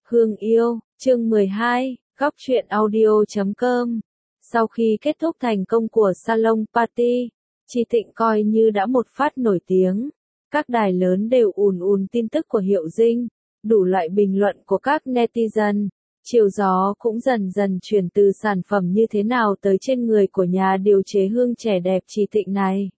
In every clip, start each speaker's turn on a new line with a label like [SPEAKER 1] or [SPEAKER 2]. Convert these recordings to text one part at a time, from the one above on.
[SPEAKER 1] Hương yêu, chương 12, góc truyện audio.com. Sau khi kết thúc thành công của salon party, Chi Tịnh coi như đã một phát nổi tiếng. Các đài lớn đều ùn ùn tin tức của Hiệu Dinh, đủ loại bình luận của các netizen. Chiều gió cũng dần dần chuyển từ sản phẩm như thế nào tới trên người của nhà điều chế hương trẻ đẹp Chi Tịnh này.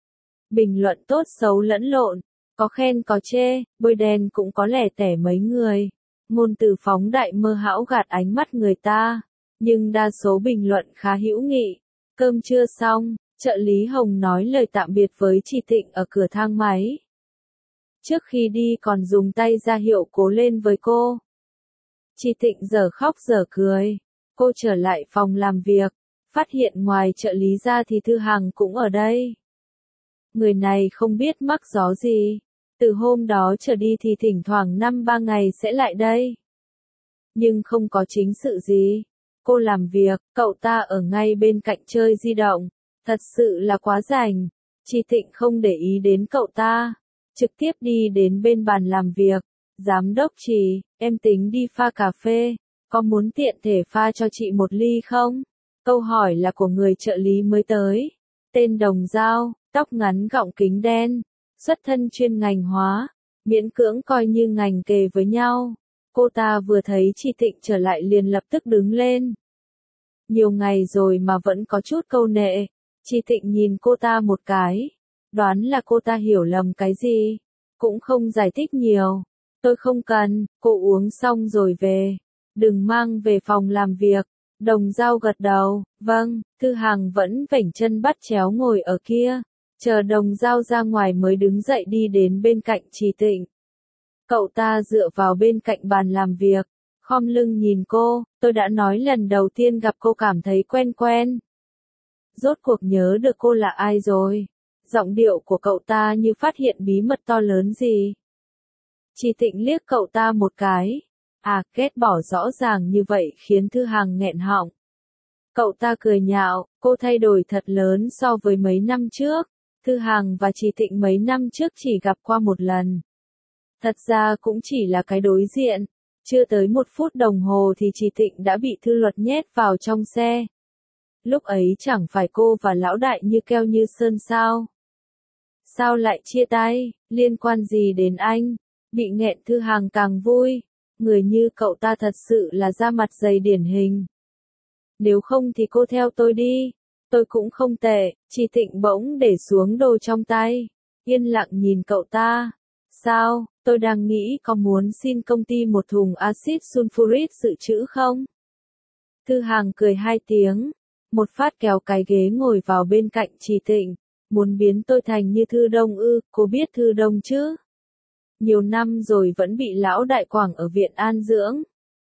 [SPEAKER 1] Bình luận tốt xấu lẫn lộn, có khen có chê, bôi đen cũng có lẻ tẻ mấy người. Ngôn từ phóng đại mơ hão gạt ánh mắt người ta, nhưng đa số bình luận khá hữu nghị. Cơm trưa xong, trợ lý Hồng nói lời tạm biệt với Chi Tịnh ở cửa thang máy. Trước khi đi còn dùng tay ra hiệu cố lên với cô. Chi Tịnh giờ khóc giờ cười. Cô trở lại phòng làm việc, phát hiện ngoài trợ lý ra thì Thư Hằng cũng ở đây. Người này không biết mắc gió gì. Từ hôm đó trở đi thì thỉnh thoảng 5-3 ngày sẽ lại đây. Nhưng không có chính sự gì. Cô làm việc, cậu ta ở ngay bên cạnh chơi di động. Thật sự là quá rảnh. Chi Tịnh không để ý đến cậu ta. Trực tiếp đi đến bên bàn làm việc. Giám đốc Trì, em tính đi pha cà phê. Có muốn tiện thể pha cho chị một ly không? Câu hỏi là của người trợ lý mới tới. Tên Đồng Dao, tóc ngắn gọng kính đen. Xuất thân chuyên ngành hóa, miễn cưỡng coi như ngành kề với nhau. Cô ta vừa thấy Chi Tịnh trở lại liền lập tức đứng lên. Nhiều ngày rồi mà vẫn có chút câu nệ. Chi Tịnh nhìn cô ta một cái. Đoán là cô ta hiểu lầm cái gì. Cũng không giải thích nhiều. Tôi không cần, cô uống xong rồi về. Đừng mang về phòng làm việc. Đồng Dao gật đầu, vâng. Thư Hằng vẫn vểnh chân bắt chéo ngồi ở kia. Chờ Đồng Dao ra ngoài mới đứng dậy đi đến bên cạnh Chi Tịnh. Cậu ta dựa vào bên cạnh bàn làm việc, khom lưng nhìn cô, tôi đã nói lần đầu tiên gặp cô cảm thấy quen quen. Rốt cuộc nhớ được cô là ai rồi? Giọng điệu của cậu ta như phát hiện bí mật to lớn gì. Chi Tịnh liếc cậu ta một cái. Ghét bỏ rõ ràng như vậy khiến Thư Hằng nghẹn họng. Cậu ta cười nhạo, cô thay đổi thật lớn so với mấy năm trước. Thư Hằng và Chi Tịnh mấy năm trước chỉ gặp qua một lần. Thật ra cũng chỉ là cái đối diện. Chưa tới 1 phút đồng hồ thì Chi Tịnh đã bị Thư Luật nhét vào trong xe. Lúc ấy chẳng phải cô và lão đại như keo như sơn sao? Sao lại chia tay, liên quan gì đến anh? Bị nghẹn Thư Hằng càng vui. Người như cậu ta thật sự là da mặt dày điển hình. Nếu không thì cô theo tôi đi. Tôi cũng không tệ. Chi Tịnh bỗng để xuống đồ trong tay. Yên lặng nhìn cậu ta. Sao, tôi đang nghĩ có muốn xin công ty một thùng axit sulfuric dự trữ không? Thư Hằng cười 2 tiếng. Một phát kéo cái ghế ngồi vào bên cạnh Chi Tịnh. Muốn biến tôi thành như Thư Đông ư, cô biết Thư Đông chứ? Nhiều năm rồi vẫn bị lão đại quảng ở viện an dưỡng.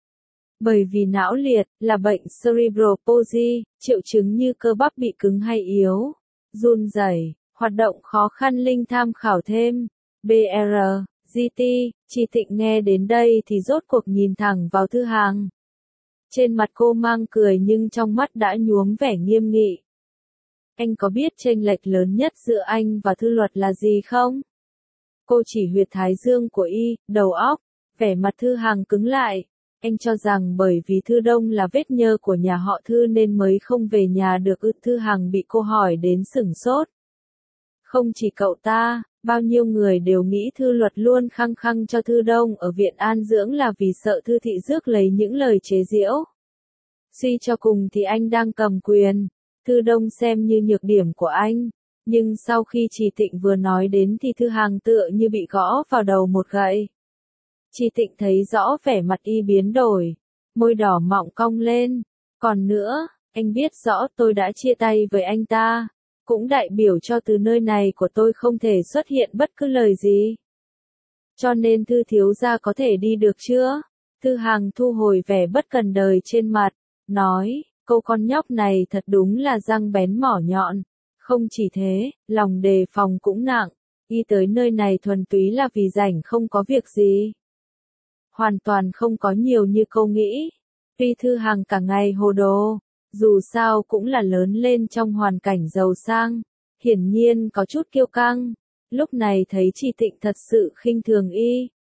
[SPEAKER 1] Bởi vì não liệt, là bệnh cerebral palsy, triệu chứng như cơ bắp bị cứng hay yếu, run rẩy, hoạt động khó khăn. Linh tham khảo thêm. BR, GT, Chi Tịnh nghe đến đây thì rốt cuộc nhìn thẳng vào Thư Hằng. Trên mặt cô mang cười nhưng trong mắt đã nhuốm vẻ nghiêm nghị. Anh có biết chênh lệch lớn nhất giữa anh và Thư Luật là gì không? Cô chỉ huyệt thái dương của đầu óc. Vẻ mặt Thư Hằng cứng lại. Anh cho rằng bởi vì Thư Đông là vết nhơ của nhà họ Thư nên mới không về nhà được ư? Thư Hằng bị cô hỏi đến sửng sốt. Không chỉ cậu ta, bao nhiêu người đều nghĩ Thư Luật luôn khăng khăng cho Thư Đông ở viện an dưỡng là vì sợ Thư Thị rước lấy những lời chế giễu. Suy cho cùng thì anh đang cầm quyền, Thư Đông xem như nhược điểm của anh. Nhưng sau khi Chi Tịnh vừa nói đến thì Thư Hằng tựa như bị gõ vào đầu một gậy. Chi Tịnh thấy rõ vẻ mặt biến đổi, môi đỏ mọng cong lên. Còn nữa, anh biết rõ tôi đã chia tay với anh ta, cũng đại biểu cho từ nơi này của tôi không thể xuất hiện bất cứ lời gì. Cho nên Thư thiếu gia có thể đi được chưa? Thư Hằng thu hồi vẻ bất cần đời trên mặt, nói, cô con nhóc này thật đúng là răng bén mỏ nhọn. Không chỉ thế, lòng đề phòng cũng nặng. Tới nơi này thuần túy là vì rảnh không có việc gì. Hoàn toàn không có nhiều như cô nghĩ. Tuy Thư Hằng cả ngày hồ đồ, dù sao cũng là lớn lên trong hoàn cảnh giàu sang, hiển nhiên có chút kiêu căng. Lúc này thấy Chi Tịnh thật sự khinh thường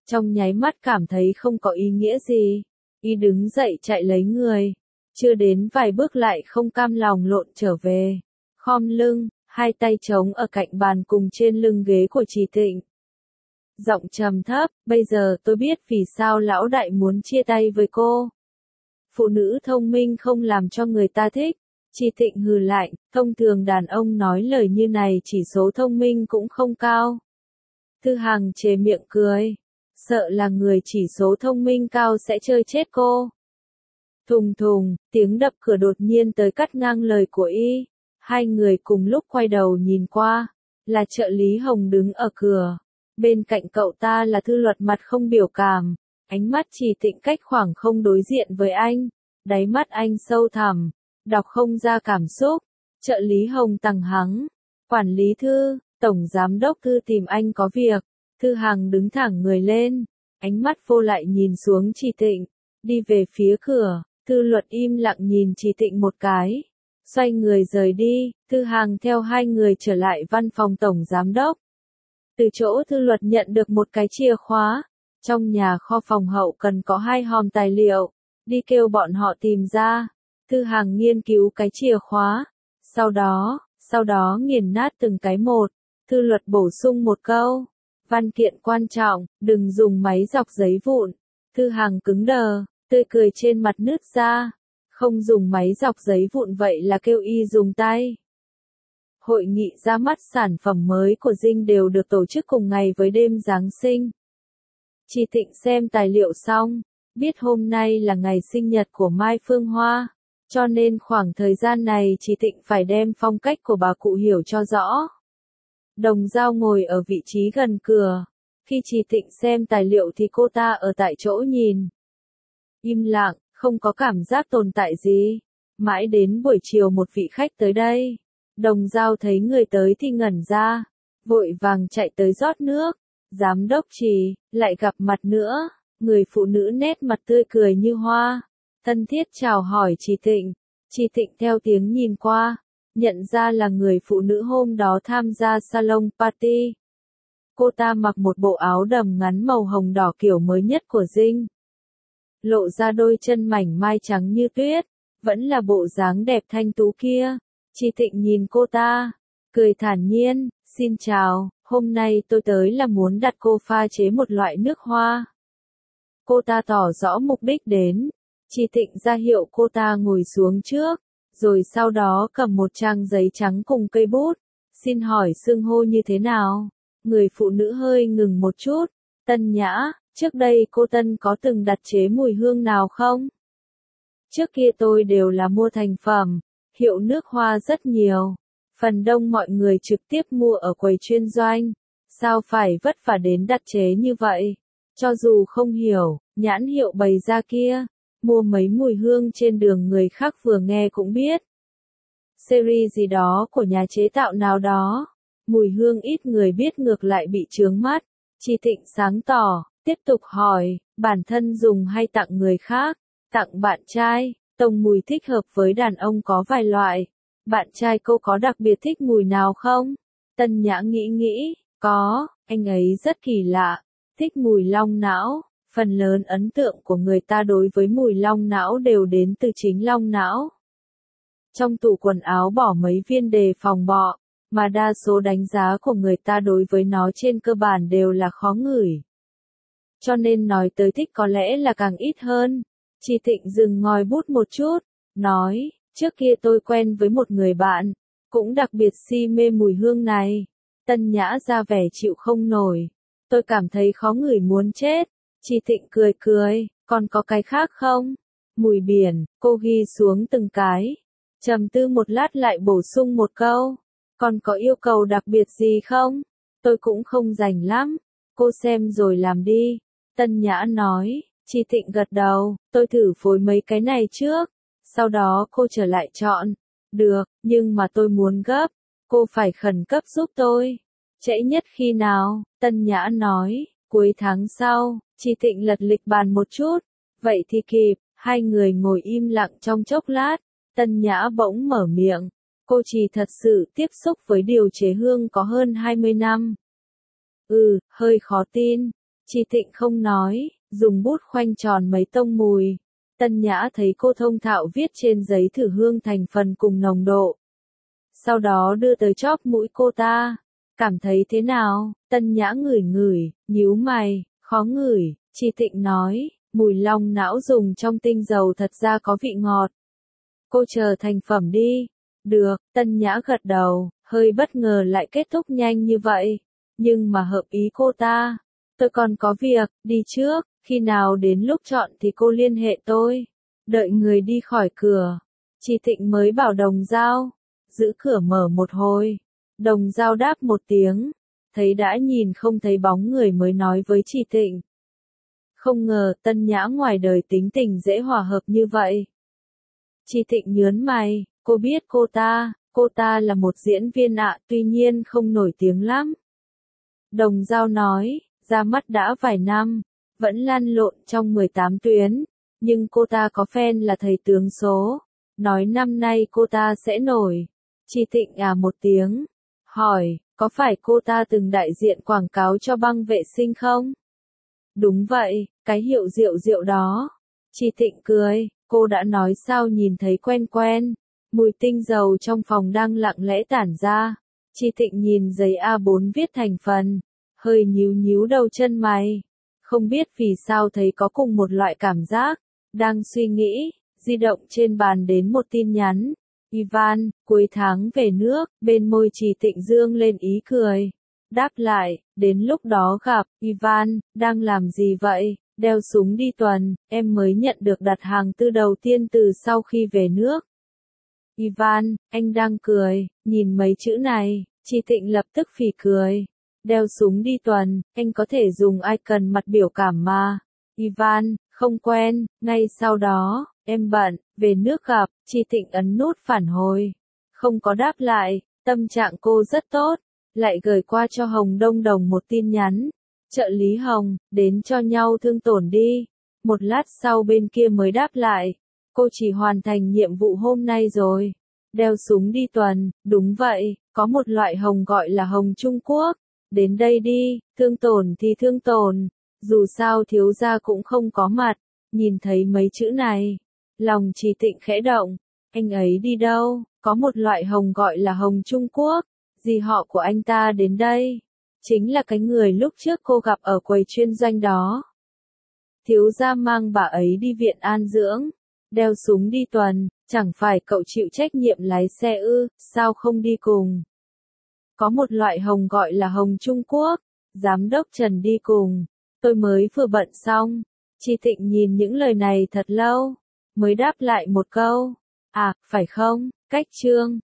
[SPEAKER 1] trong nháy mắt cảm thấy không có ý nghĩa gì. Y đứng dậy chạy lấy người, chưa đến vài bước lại không cam lòng lộn trở về, khom lưng, hai tay trống ở cạnh bàn cùng trên lưng ghế của Trì Tịnh. Giọng trầm thấp, bây giờ tôi biết vì sao lão đại muốn chia tay với cô. Phụ nữ thông minh không làm cho người ta thích. Trì Tịnh hừ lạnh, thông thường đàn ông nói lời như này chỉ số thông minh cũng không cao. Thư Hằng chề miệng cười, sợ là người chỉ số thông minh cao sẽ chơi chết cô. Thùng thùng, tiếng đập cửa đột nhiên tới cắt ngang lời của y. Hai người cùng lúc quay đầu nhìn qua, là trợ lý Hồng đứng ở cửa. Bên cạnh cậu ta là Thư Luật mặt không biểu cảm, ánh mắt Trì Tịnh cách khoảng không đối diện với anh, đáy mắt anh sâu thẳm, đọc không ra cảm xúc. Trợ lý Hồng tằng hắng, quản lý Thư, tổng giám đốc Thư tìm anh có việc. Thư Hằng đứng thẳng người lên, ánh mắt vô lại nhìn xuống Trì Tịnh, đi về phía cửa. Thư Luật im lặng nhìn Trì Tịnh một cái, xoay người rời đi. Thư Hằng theo hai người trở lại văn phòng tổng giám đốc. Từ chỗ Thư Luật nhận được một cái chìa khóa, trong nhà kho phòng hậu cần có 2 hòm tài liệu, đi kêu bọn họ tìm ra. Thư Hằng nghiên cứu cái chìa khóa, sau đó nghiền nát từng cái một. Thư Luật bổ sung một câu, văn kiện quan trọng, đừng dùng máy dọc giấy vụn. Thư Hằng cứng đờ, tươi cười trên mặt nứt ra, không dùng máy dọc giấy vụn vậy là kêu y dùng tay. Hội nghị ra mắt sản phẩm mới của Dinh đều được tổ chức cùng ngày với đêm Giáng sinh. Trì Tịnh xem tài liệu xong, biết hôm nay là ngày sinh nhật của Mai Phương Hoa, cho nên khoảng thời gian này Trì Tịnh phải đem phong cách của bà cụ hiểu cho rõ. Đồng Dao ngồi ở vị trí gần cửa, khi Trì Tịnh xem tài liệu thì cô ta ở tại chỗ nhìn. Im lặng, không có cảm giác tồn tại gì. Mãi đến buổi chiều một vị khách tới đây. Đồng Dao thấy người tới thì ngẩn ra, vội vàng chạy tới rót nước. Giám đốc Trì, lại gặp mặt nữa. Người phụ nữ nét mặt tươi cười như hoa, thân thiết chào hỏi Trì Tịnh. Trì Tịnh theo tiếng nhìn qua, nhận ra là người phụ nữ hôm đó tham gia salon party. Cô ta mặc một bộ áo đầm ngắn màu hồng đỏ kiểu mới nhất của Dinh, lộ ra đôi chân mảnh mai trắng như tuyết, vẫn là bộ dáng đẹp thanh tú kia. Trì Tịnh nhìn cô ta, cười thản nhiên, xin chào, hôm nay tôi tới là muốn đặt cô pha chế một loại nước hoa. Cô ta tỏ rõ mục đích đến, Trì Tịnh ra hiệu cô ta ngồi xuống trước, rồi sau đó cầm một trang giấy trắng cùng cây bút, xin hỏi xưng hô như thế nào. Người phụ nữ hơi ngừng một chút, Tân Nhã, trước đây cô Tân có từng đặt chế mùi hương nào không? Trước kia tôi đều là mua thành phẩm, hiệu nước hoa rất nhiều. Phần đông mọi người trực tiếp mua ở quầy chuyên doanh, sao phải vất vả đến đặt chế như vậy? Cho dù không hiểu, nhãn hiệu bày ra kia, mua mấy mùi hương trên đường người khác vừa nghe cũng biết. Series gì đó của nhà chế tạo nào đó, mùi hương ít người biết ngược lại bị chướng mắt. Trì Tịnh sáng tỏ, tiếp tục hỏi, bản thân dùng hay tặng người khác? Tặng bạn trai, tông mùi thích hợp với đàn ông có vài loại. Bạn trai cô có đặc biệt thích mùi nào không? Tân Nhã nghĩ, có, anh ấy rất kỳ lạ, thích mùi long não. Phần lớn ấn tượng của người ta đối với mùi long não đều đến từ chính long não. Trong tủ quần áo bỏ mấy viên đề phòng bọ, mà đa số đánh giá của người ta đối với nó trên cơ bản đều là khó ngửi. Cho nên nói tới thích có lẽ là càng ít hơn. Trì Tịnh dừng ngòi bút một chút, nói, trước kia tôi quen với một người bạn, cũng đặc biệt si mê mùi hương này. Tân Nhã ra vẻ chịu không nổi. Tôi cảm thấy khó ngửi muốn chết. Trì Tịnh cười, còn có cái khác không? Mùi biển, cô ghi xuống từng cái. Trầm tư một lát lại bổ sung một câu. Còn có yêu cầu đặc biệt gì không? Tôi cũng không rành lắm. Cô xem rồi làm đi. Tân Nhã nói. Trì Tịnh gật đầu, tôi thử phối mấy cái này trước. Sau đó cô trở lại chọn. Được, nhưng mà tôi muốn gấp. Cô phải khẩn cấp giúp tôi. Trễ nhất khi nào? Tân Nhã nói. Cuối tháng sau. Trì Tịnh lật lịch bàn một chút. Vậy thì kịp. Hai người ngồi im lặng trong chốc lát. Tân Nhã bỗng mở miệng. Cô Trì thật sự tiếp xúc với điều chế hương có hơn 20 năm. Hơi khó tin. Chi Thịnh không nói, dùng bút khoanh tròn mấy tông mùi. Tân Nhã thấy cô thông thạo viết trên giấy thử hương thành phần cùng nồng độ. Sau đó đưa tới chóp mũi cô ta. Cảm thấy thế nào? Tân Nhã ngửi ngửi, nhíu mày, khó ngửi. Chi Thịnh nói, mùi long não dùng trong tinh dầu thật ra có vị ngọt. Cô chờ thành phẩm đi. Được, Tân Nhã gật đầu, hơi bất ngờ lại kết thúc nhanh như vậy. Nhưng mà hợp ý cô ta. Tôi còn có việc, đi trước, khi nào đến lúc chọn thì cô liên hệ tôi. Đợi người đi khỏi cửa. Chi Thịnh mới bảo Đồng Dao. Giữ cửa mở một hồi. Đồng Dao đáp một tiếng. Thấy đã nhìn không thấy bóng người mới nói với Chi Thịnh. Không ngờ Tân Nhã ngoài đời tính tình dễ hòa hợp như vậy. Chi Thịnh nhớn mày, cô biết cô ta là một diễn viên ạ, tuy nhiên không nổi tiếng lắm. Đồng Dao nói, ra mắt đã vài năm, vẫn lăn lộn trong 18 tuyến, nhưng cô ta có fan là thầy tướng số, nói năm nay cô ta sẽ nổi. Chi Thịnh một tiếng, hỏi, có phải cô ta từng đại diện quảng cáo cho băng vệ sinh không? Đúng vậy, cái hiệu rượu rượu đó. Chi Thịnh cười, cô đã nói sao nhìn thấy quen quen. Mùi tinh dầu trong phòng đang lặng lẽ tản ra. Chi Thịnh nhìn giấy A4 viết thành phần, hơi nhíu nhíu đầu chân mày. Không biết vì sao thấy có cùng một loại cảm giác. Đang suy nghĩ, di động trên bàn đến một tin nhắn. Ivan, cuối tháng về nước, bên môi Chi Thịnh dương lên ý cười. Đáp lại, đến lúc đó gặp, Ivan, đang làm gì vậy? Đeo súng đi tuần, em mới nhận được đặt hàng tư đầu tiên từ sau khi về nước. Ivan, anh đang cười, nhìn mấy chữ này, Chi Thịnh lập tức phì cười. Đeo súng đi tuần, anh có thể dùng icon mặt biểu cảm mà. Ivan, không quen, ngay sau đó, em bận, về nước gặp, Chi Thịnh ấn nút phản hồi. Không có đáp lại, tâm trạng cô rất tốt, lại gửi qua cho Hồng Đông Đồng một tin nhắn. Trợ lý Hồng, đến cho nhau thương tổn đi. Một lát sau bên kia mới đáp lại. Cô chỉ hoàn thành nhiệm vụ hôm nay rồi. Đeo súng đi tuần, đúng vậy, có một loại hồng gọi là hồng Trung Quốc. Đến đây đi, thương tổn thì thương tổn. Dù sao thiếu gia cũng không có mặt. Nhìn thấy mấy chữ này. Lòng Chi Thịnh khẽ động. Anh ấy đi đâu? Có một loại hồng gọi là hồng Trung Quốc. Dì họ của anh ta đến đây. Chính là cái người lúc trước cô gặp ở quầy chuyên doanh đó. Thiếu gia mang bà ấy đi viện an dưỡng. Đeo súng đi tuần, chẳng phải cậu chịu trách nhiệm lái xe ư, sao không đi cùng? Có một loại hồng gọi là hồng Trung Quốc. Giám đốc Trần đi cùng. Tôi mới vừa bận xong. Chi Thịnh nhìn những lời này thật lâu. Mới đáp lại một câu. À, phải không? Cách chương.